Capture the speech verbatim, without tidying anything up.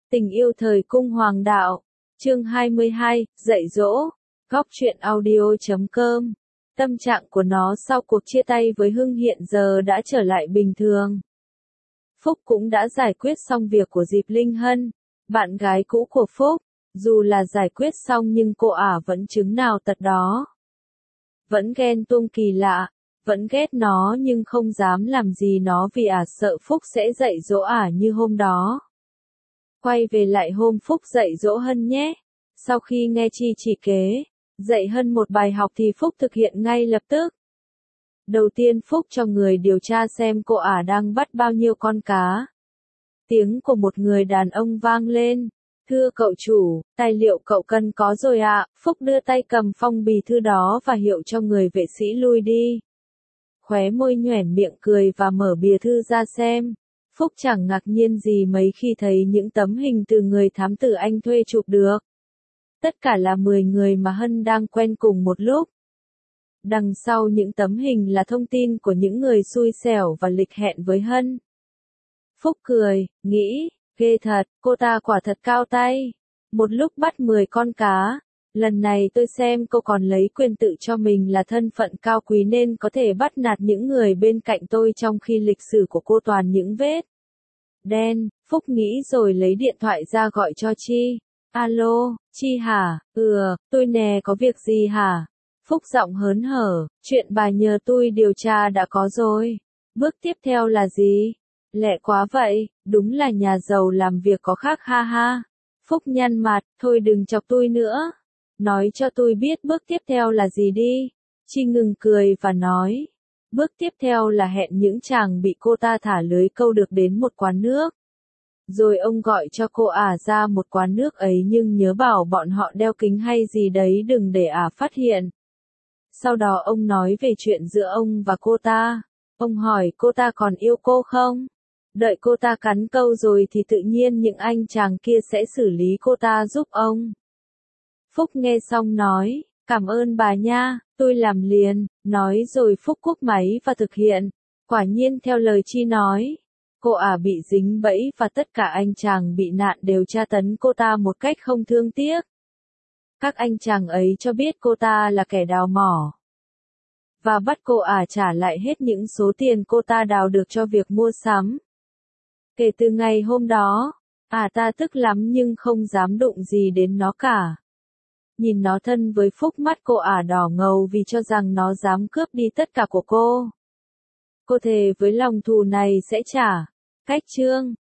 Tình yêu thời cung hoàng đạo. Chương hai mươi hai, dạy dỗ. Góc truyện audio chấm com. Tâm trạng của nó sau cuộc chia tay với Hưng hiện giờ đã trở lại bình thường. Phúc cũng đã giải quyết xong việc của Diệp Linh Hân, bạn gái cũ của Phúc. Dù là giải quyết xong nhưng cô ả vẫn chứng nào tật đó. Vẫn ghen tuông kỳ lạ, vẫn ghét nó nhưng không dám làm gì nó vì ả sợ Phúc sẽ dạy dỗ ả như hôm đó. Quay về lại hôm Phúc dạy dỗ Hân nhé. Sau khi nghe Chi chỉ kế, dạy Hân một bài học thì Phúc thực hiện ngay lập tức. Đầu tiên Phúc cho người điều tra xem cô ả đang bắt bao nhiêu con cá. Tiếng của một người đàn ông vang lên. Thưa cậu chủ, tài liệu cậu cần có rồi ạ. Phúc đưa tay cầm phong bì thư đó và hiệu cho người vệ sĩ lui đi. Khóe môi nhoẻn miệng cười và mở bìa thư ra xem. Phúc chẳng ngạc nhiên gì mấy khi thấy những tấm hình từ người thám tử anh thuê chụp được. Tất cả là mười người mà Hân đang quen cùng một lúc. Đằng sau những tấm hình là thông tin của những người xui xẻo và lịch hẹn với Hân. Phúc cười, nghĩ, ghê thật, cô ta quả thật cao tay. Một lúc bắt mười con cá. Lần này tôi xem cô còn lấy quyền tự cho mình là thân phận cao quý nên có thể bắt nạt những người bên cạnh tôi trong khi lịch sử của cô toàn những vết đen. Phúc nghĩ rồi lấy điện thoại ra gọi cho Chi. Alo, Chi hả? Ừ, tôi nè, có việc gì hả? Phúc giọng hớn hở, chuyện bà nhờ tôi điều tra đã có rồi. Bước tiếp theo là gì? Lẹ quá vậy, đúng là nhà giàu làm việc có khác ha ha. Phúc nhăn mặt, thôi đừng chọc tôi nữa. Nói cho tôi biết bước tiếp theo là gì đi. Chi ngừng cười và nói. Bước tiếp theo là hẹn những chàng bị cô ta thả lưới câu được đến một quán nước. Rồi ông gọi cho cô ả ra một quán nước ấy nhưng nhớ bảo bọn họ đeo kính hay gì đấy đừng để ả phát hiện. Sau đó ông nói về chuyện giữa ông và cô ta. Ông hỏi cô ta còn yêu cô không? Đợi cô ta cắn câu rồi thì tự nhiên những anh chàng kia sẽ xử lý cô ta giúp ông. Phúc nghe xong nói, cảm ơn bà nha, tôi làm liền, nói rồi Phúc cúp máy và thực hiện. Quả nhiên theo lời Chi nói, cô ả bị dính bẫy và tất cả anh chàng bị nạn đều tra tấn cô ta một cách không thương tiếc. Các anh chàng ấy cho biết cô ta là kẻ đào mỏ. Và bắt cô ả trả lại hết những số tiền cô ta đào được cho việc mua sắm. Kể từ ngày hôm đó, ả ta tức lắm nhưng không dám đụng gì đến nó cả. Nhìn nó thân với Phúc mắt cô ả đỏ ngầu vì cho rằng nó dám cướp đi tất cả của cô. Cô thề với lòng thù này sẽ trả. Cách chương